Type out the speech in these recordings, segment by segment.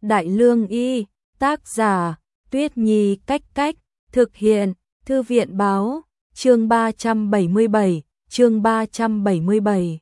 Đại Lương Y, tác giả, Tuyết Nhi Cách Cách, thực hiện, Thư viện Báo, chương 377.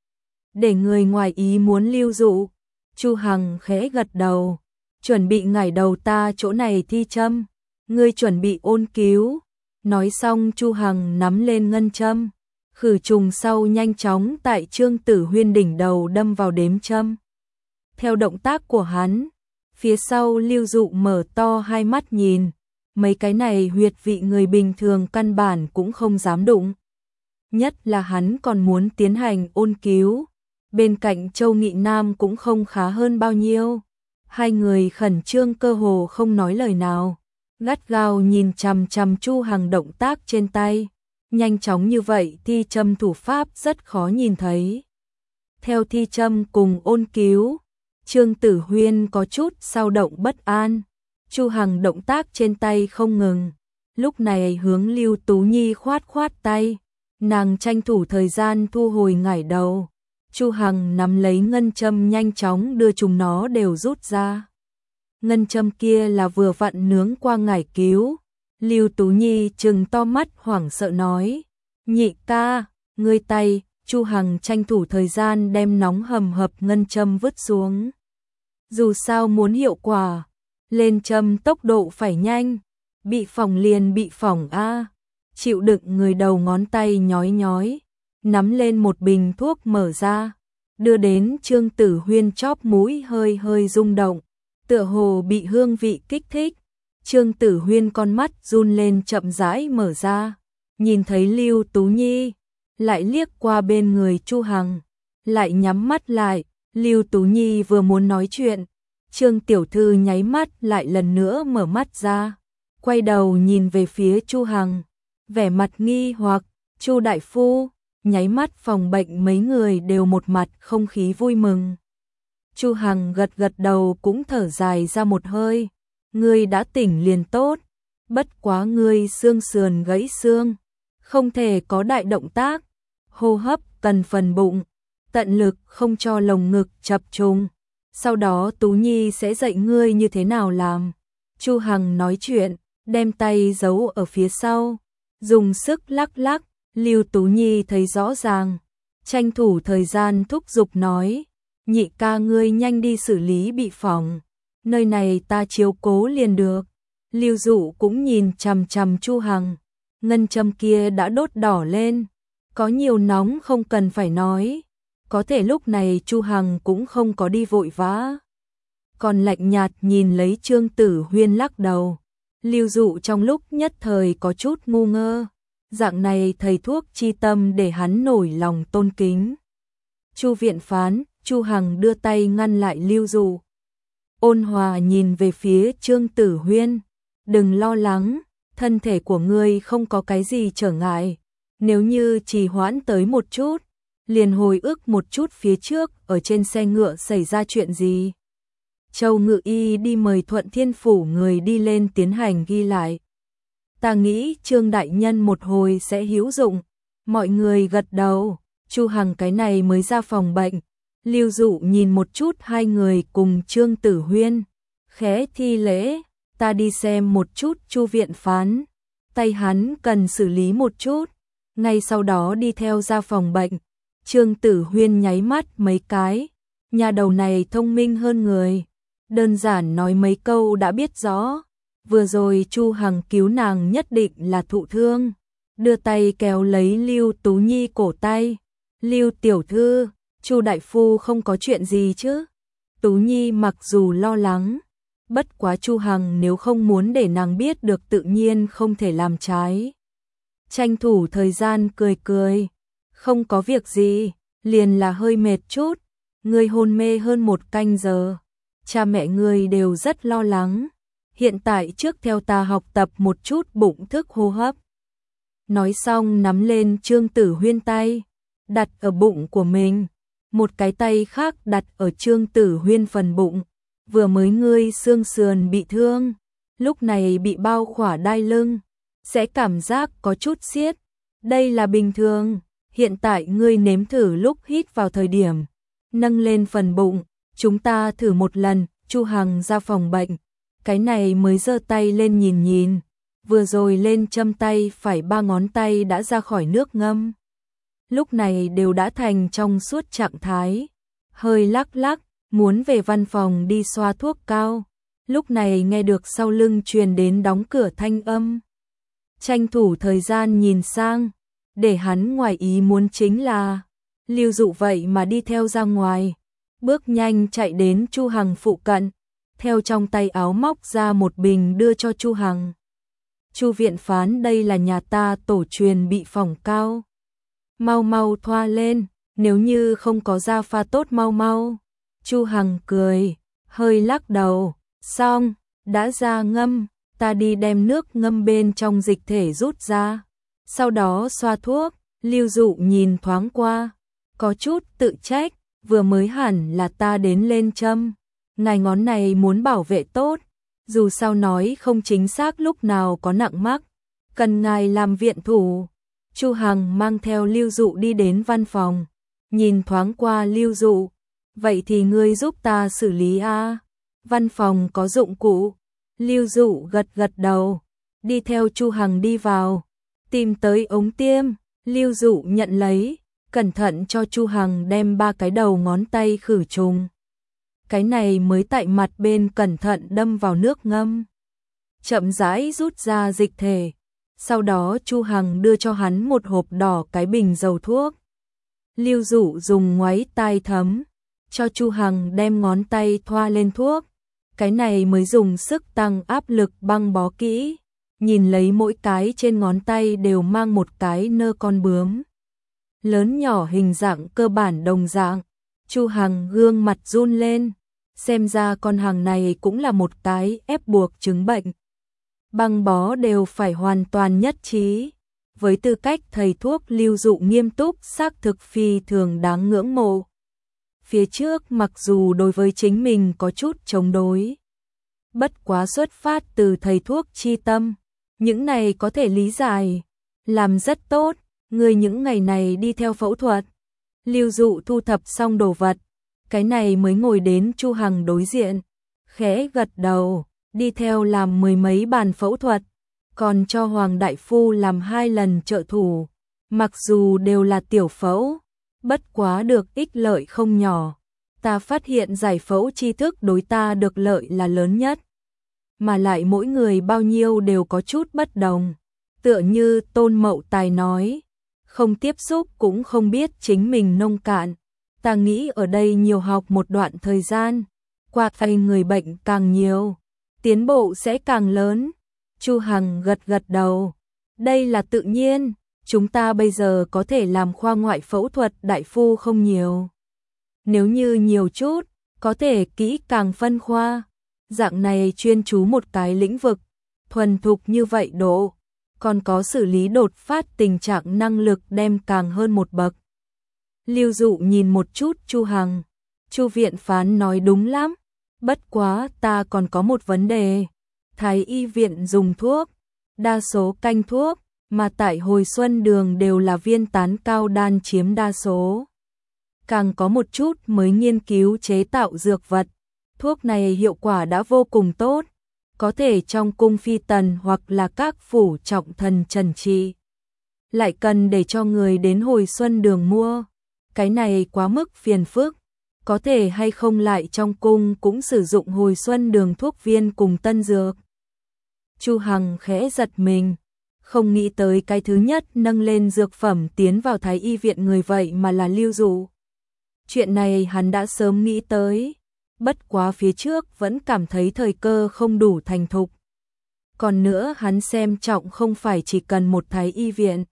Để người ngoài ý muốn lưu dụ, Chu Hằng khẽ gật đầu, chuẩn bị ngải đầu ta chỗ này thi châm, ngươi chuẩn bị ôn cứu. Nói xong Chu Hằng nắm lên ngân châm, khử trùng sau nhanh chóng tại Trương Tử Huyên đỉnh đầu đâm vào đếm châm. Theo động tác của hắn, phía sau Lưu Dụ mở to hai mắt nhìn, mấy cái này huyệt vị người bình thường căn bản cũng không dám đụng. Nhất là hắn còn muốn tiến hành ôn cứu, bên cạnh Châu Nghị Nam cũng không khá hơn bao nhiêu. Hai người khẩn trương cơ hồ không nói lời nào, gắt gao nhìn chằm chằm Chu Hằng động tác trên tay. Nhanh chóng như vậy thi châm thủ pháp rất khó nhìn thấy. Theo thi châm cùng ôn cứu, Trương Tử Huyên có chút dao động bất an. Chu Hằng động tác trên tay không ngừng, lúc này hướng Lưu Tú Nhi khoát khoát tay, nàng tranh thủ thời gian thu hồi ngải đầu. Chu Hằng nắm lấy ngân châm nhanh chóng đưa chúng nó đều rút ra. Ngân châm kia là vừa vặn nướng qua ngải cứu. Lưu Tú Nhi trừng to mắt hoảng sợ nói, nhị ca, ngươi tay. Chu Hằng tranh thủ thời gian đem nóng hầm hập ngân châm vứt xuống. Dù sao muốn hiệu quả, lên châm tốc độ phải nhanh, bị phỏng liền bị phỏng a. Chịu đựng người đầu ngón tay nhói nhói, nắm lên một bình thuốc mở ra, đưa đến Trương Tử Huyên chóp mũi hơi hơi rung động, tựa hồ bị hương vị kích thích. Trương Tử Huyên con mắt run lên chậm rãi mở ra, nhìn thấy Lưu Tú Nhi, lại liếc qua bên người Chu Hằng, lại nhắm mắt lại. Lưu Tú Nhi vừa muốn nói chuyện, Trương tiểu thư nháy mắt lại lần nữa mở mắt ra, quay đầu nhìn về phía Chu Hằng, vẻ mặt nghi hoặc. Chu đại phu, nháy mắt phòng bệnh mấy người đều một mặt không khí vui mừng. Chu Hằng gật gật đầu cũng thở dài ra một hơi, ngươi đã tỉnh liền tốt, bất quá ngươi xương sườn gãy xương, không thể có đại động tác, hô hấp cần phần bụng, tận lực không cho lồng ngực chập trùng, sau đó Tú Nhi sẽ dạy ngươi như thế nào làm. Chu Hằng nói chuyện, đem tay giấu ở phía sau, dùng sức lắc lắc. Lưu Tú Nhi thấy rõ ràng, tranh thủ thời gian thúc giục nói, nhị ca ngươi nhanh đi xử lý bị phỏng, nơi này ta chiếu cố liền được. Lưu Dụ cũng nhìn chằm chằm Chu Hằng, ngân châm kia đã đốt đỏ lên, có nhiều nóng không cần phải nói, có thể lúc này Chu Hằng cũng không có đi vội vã, còn lạnh nhạt nhìn lấy Trương Tử Huyên lắc đầu. Lưu Dụ trong lúc nhất thời có chút ngu ngơ, dạng này thầy thuốc chi tâm để hắn nổi lòng tôn kính. Chu viện phán, Chu Hằng đưa tay ngăn lại Lưu Dụ, ôn hòa nhìn về phía Trương Tử Huyên, đừng lo lắng, thân thể của ngươi không có cái gì trở ngại, nếu như trì hoãn tới một chút, liền hồi ức một chút phía trước ở trên xe ngựa xảy ra chuyện gì. Châu Ngự Y đi mời Thuận Thiên Phủ người đi lên tiến hành ghi lại. Ta nghĩ Trương đại nhân một hồi sẽ hữu dụng. Mọi người gật đầu. Chu Hằng cái này mới ra phòng bệnh. Lưu Dụ nhìn một chút hai người cùng Trương Tử Huyên, khẽ thi lễ, ta đi xem một chút Chu viện phán, tay hắn cần xử lý một chút. Ngay sau đó đi theo ra phòng bệnh. Trương Tử Huyên nháy mắt mấy cái, nhà đầu này thông minh hơn người, đơn giản nói mấy câu đã biết rõ. Vừa rồi Chu Hằng cứu nàng nhất định là thụ thương, đưa tay kéo lấy Lưu Tú Nhi cổ tay. Lưu tiểu thư, Chu đại phu không có chuyện gì chứ? Tú Nhi mặc dù lo lắng, bất quá Chu Hằng nếu không muốn để nàng biết được tự nhiên không thể làm trái. Tranh thủ thời gian cười cười, không có việc gì, liền là hơi mệt chút, ngươi hôn mê hơn 1 canh giờ, cha mẹ ngươi đều rất lo lắng. Hiện tại trước theo ta học tập một chút bụng thức hô hấp. Nói xong nắm lên Trương Tử Huyên tay, đặt ở bụng của mình, một cái tay khác đặt ở Trương Tử Huyên phần bụng. Vừa mới ngươi xương sườn bị thương, lúc này bị bao khỏa đai lưng, sẽ cảm giác có chút siết, đây là bình thường. Hiện tại ngươi nếm thử lúc hít vào thời điểm, nâng lên phần bụng, chúng ta thử một lần, Chu Hằng ra phòng bệnh, cái này mới giơ tay lên nhìn nhìn, vừa rồi lên châm tay phải 3 ngón tay đã ra khỏi nước ngâm. Lúc này đều đã thành trong suốt trạng thái, hơi lắc lắc, muốn về văn phòng đi xoa thuốc cao. Lúc này nghe được sau lưng truyền đến đóng cửa thanh âm. Tranh thủ thời gian nhìn sang, để hắn ngoài ý muốn chính là Lưu Dụ vậy mà đi theo ra ngoài, bước nhanh chạy đến Chu Hằng phụ cận, theo trong tay áo móc ra một bình đưa cho Chu Hằng. Chu viện phán, đây là nhà ta tổ truyền bị phỏng cao. Mau mau thoa lên, nếu như không có da pha tốt mau mau. Chu Hằng cười, hơi lắc đầu, xong, đã ra ngâm, ta đi đem nước ngâm bên trong dịch thể rút ra. Sau đó xoa thuốc, Lưu Dụ nhìn thoáng qua, có chút tự trách, vừa mới hẳn là ta đến lên châm. Ngài ngón này muốn bảo vệ tốt, dù sao nói không chính xác lúc nào có nặng mắc, cần ngài làm viện thủ. Chu Hằng mang theo Lưu Dụ đi đến văn phòng, nhìn thoáng qua Lưu Dụ, vậy thì ngươi giúp ta xử lý a. Văn phòng có dụng cụ. Lưu Dụ gật gật đầu, đi theo Chu Hằng đi vào, tìm tới ống tiêm, Lưu Dụ nhận lấy, cẩn thận cho Chu Hằng đem 3 cái đầu ngón tay khử trùng. Cái này mới tại mặt bên cẩn thận đâm vào nước ngâm, chậm rãi rút ra dịch thể. Sau đó Chu Hằng đưa cho hắn một hộp đỏ cái bình dầu thuốc. Lưu Dụ dùng ngoáy tai thấm, cho Chu Hằng đem ngón tay thoa lên thuốc. Cái này mới dùng sức tăng áp lực băng bó kỹ, nhìn lấy mỗi cái trên ngón tay đều mang một cái nơ con bướm. Lớn nhỏ hình dạng cơ bản đồng dạng, Chu Hằng gương mặt run lên, xem ra con hàng này cũng là một cái ép buộc chứng bệnh. Băng bó đều phải hoàn toàn nhất trí. Với tư cách thầy thuốc, Lưu Dụ nghiêm túc xác thực phi thường đáng ngưỡng mộ. Phía trước mặc dù đối với chính mình có chút chống đối, bất quá xuất phát từ thầy thuốc chi tâm, những này có thể lý giải, làm rất tốt. Người những ngày này đi theo phẫu thuật. Lưu Dụ thu thập xong đồ vật, cái này mới ngồi đến Chu Hằng đối diện, khẽ gật đầu, đi theo làm 10 mấy bàn phẫu thuật, còn cho Hoàng đại phu làm 2 lần trợ thủ. Mặc dù đều là tiểu phẫu, bất quá được ích lợi không nhỏ. Ta phát hiện giải phẫu tri thức đối ta được lợi là lớn nhất, mà lại mỗi người bao nhiêu đều có chút bất đồng. Tựa như Tôn Mậu Tài nói, không tiếp xúc cũng không biết chính mình nông cạn. Ta nghĩ ở đây nhiều học một đoạn thời gian, qua tay người bệnh càng nhiều, tiến bộ sẽ càng lớn. Chu Hằng gật gật đầu, đây là tự nhiên, chúng ta bây giờ có thể làm khoa ngoại phẫu thuật đại phu không nhiều. Nếu như nhiều chút, có thể kỹ càng phân khoa, dạng này chuyên chú một cái lĩnh vực, thuần thục như vậy độ, còn có xử lý đột phát tình trạng năng lực đem càng hơn một bậc. Lưu Dụ nhìn một chút Chu Hằng, Chu viện phán nói đúng lắm, bất quá ta còn có một vấn đề. Thái y viện dùng thuốc, đa số canh thuốc, mà tại Hồi Xuân Đường đều là viên tán cao đan chiếm đa số. Càng có một chút mới nghiên cứu chế tạo dược vật, thuốc này hiệu quả đã vô cùng tốt, có thể trong cung phi tần hoặc là các phủ trọng thần trần trị. Lại cần để cho người đến Hồi Xuân Đường mua, cái này quá mức phiền phức, có thể hay không lại trong cung cũng sử dụng Hồi Xuân Đường thuốc viên cùng tân dược. Chu Hằng khẽ giật mình, không nghĩ tới cái thứ nhất nâng lên dược phẩm tiến vào Thái y viện người vậy mà là Lưu Dụ. Chuyện này hắn đã sớm nghĩ tới, bất quá phía trước vẫn cảm thấy thời cơ không đủ thành thục. Còn nữa hắn xem trọng không phải chỉ cần một Thái y viện,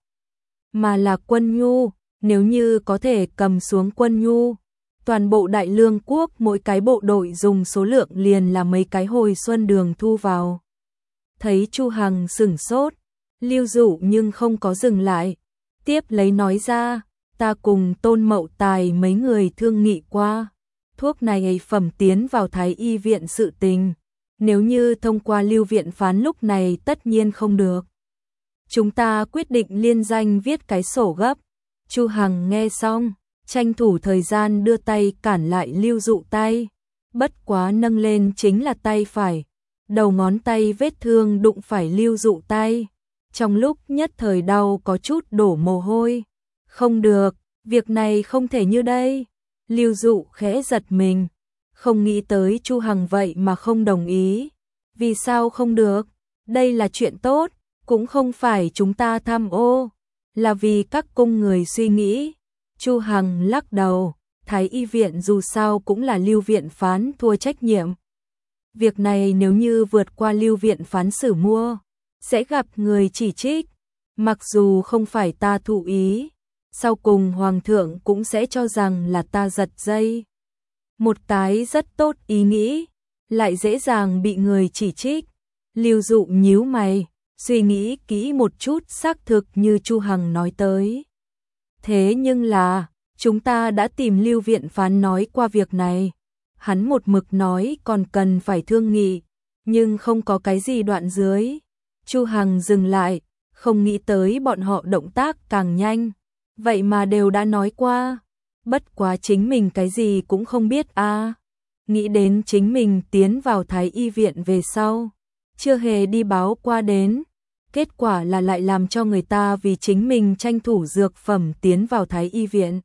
mà là quân nhu, nếu như có thể cầm xuống quân nhu, toàn bộ Đại Lương quốc mỗi cái bộ đội dùng số lượng liền là mấy cái Hồi Xuân Đường thu vào. Thấy Chu Hằng sửng sốt, Lưu Dụ nhưng không có dừng lại, tiếp lấy nói ra, ta cùng Tôn Mậu Tài mấy người thương nghị qua, thuốc này phẩm tiến vào Thái y viện sự tình, nếu như thông qua Lưu viện phán lúc này tất nhiên không được. Chúng ta quyết định liên danh viết cái sổ gấp. Chu Hằng nghe xong, tranh thủ thời gian đưa tay cản lại Lưu Dụ tay. bất quá nâng lên chính là tay phải, đầu ngón tay vết thương đụng phải Lưu Dụ tay, trong lúc nhất thời đau có chút đổ mồ hôi. Không được, việc này không thể như đây. Lưu Dụ khẽ giật mình, không nghĩ tới Chu Hằng vậy mà không đồng ý. Vì sao không được? Đây là chuyện tốt, cũng không phải chúng ta tham ô, là vì các cung người suy nghĩ. Chu Hằng lắc đầu, Thái y viện dù sao cũng là Lưu viện phán thua trách nhiệm. Việc này nếu như vượt qua Lưu viện phán xử mua, sẽ gặp người chỉ trích. Mặc dù không phải ta thụ ý, sau cùng Hoàng thượng cũng sẽ cho rằng là ta giật dây. Một cái rất tốt ý nghĩ, lại dễ dàng bị người chỉ trích. Lưu Dụ nhíu mày, suy nghĩ kỹ một chút, xác thực như Chu Hằng nói tới. Thế nhưng là, chúng ta đã tìm Lưu viện phán nói qua việc này. Hắn một mực nói còn cần phải thương nghị, nhưng không có cái gì đoạn dưới. Chu Hằng dừng lại, không nghĩ tới bọn họ động tác càng nhanh. Vậy mà đều đã nói qua, bất quá chính mình cái gì cũng không biết à. Nghĩ đến chính mình tiến vào Thái y viện về sau, chưa hề đi báo qua đến. Kết quả là lại làm cho người ta vì chính mình tranh thủ dược phẩm tiến vào Thái y viện.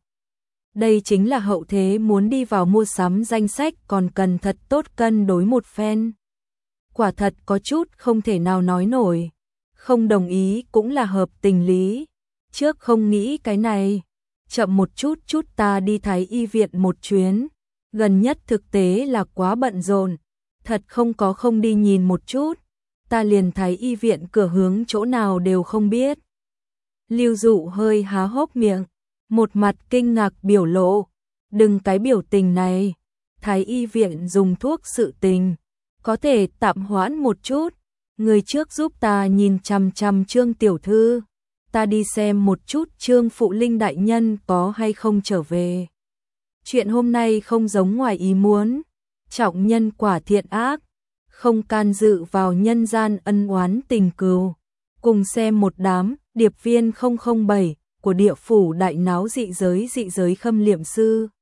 Đây chính là hậu thế muốn đi vào mua sắm danh sách còn cần thật tốt cân đối một phen. Quả thật có chút không thể nào nói nổi. Không đồng ý cũng là hợp tình lý. Trước không nghĩ cái này, chậm một chút ta đi Thái y viện một chuyến. Gần nhất thực tế là quá bận rộn, thật không có không đi nhìn một chút. Ta liền Thái y viện cửa hướng chỗ nào đều không biết. Lưu Dụ hơi há hốc miệng, một mặt kinh ngạc biểu lộ. Đừng cái biểu tình này, Thái y viện dùng thuốc sự tình, có thể tạm hoãn một chút. Người trước giúp ta nhìn chằm chằm Trương tiểu thư, ta đi xem một chút Trương phụ linh đại nhân có hay không trở về. Chuyện hôm nay không giống ngoài ý muốn, trọng nhân quả thiện ác, không can dự vào nhân gian ân oán tình cừu. Cùng xem một đám điệp viên 007 của địa phủ đại náo dị giới khâm liệm sư.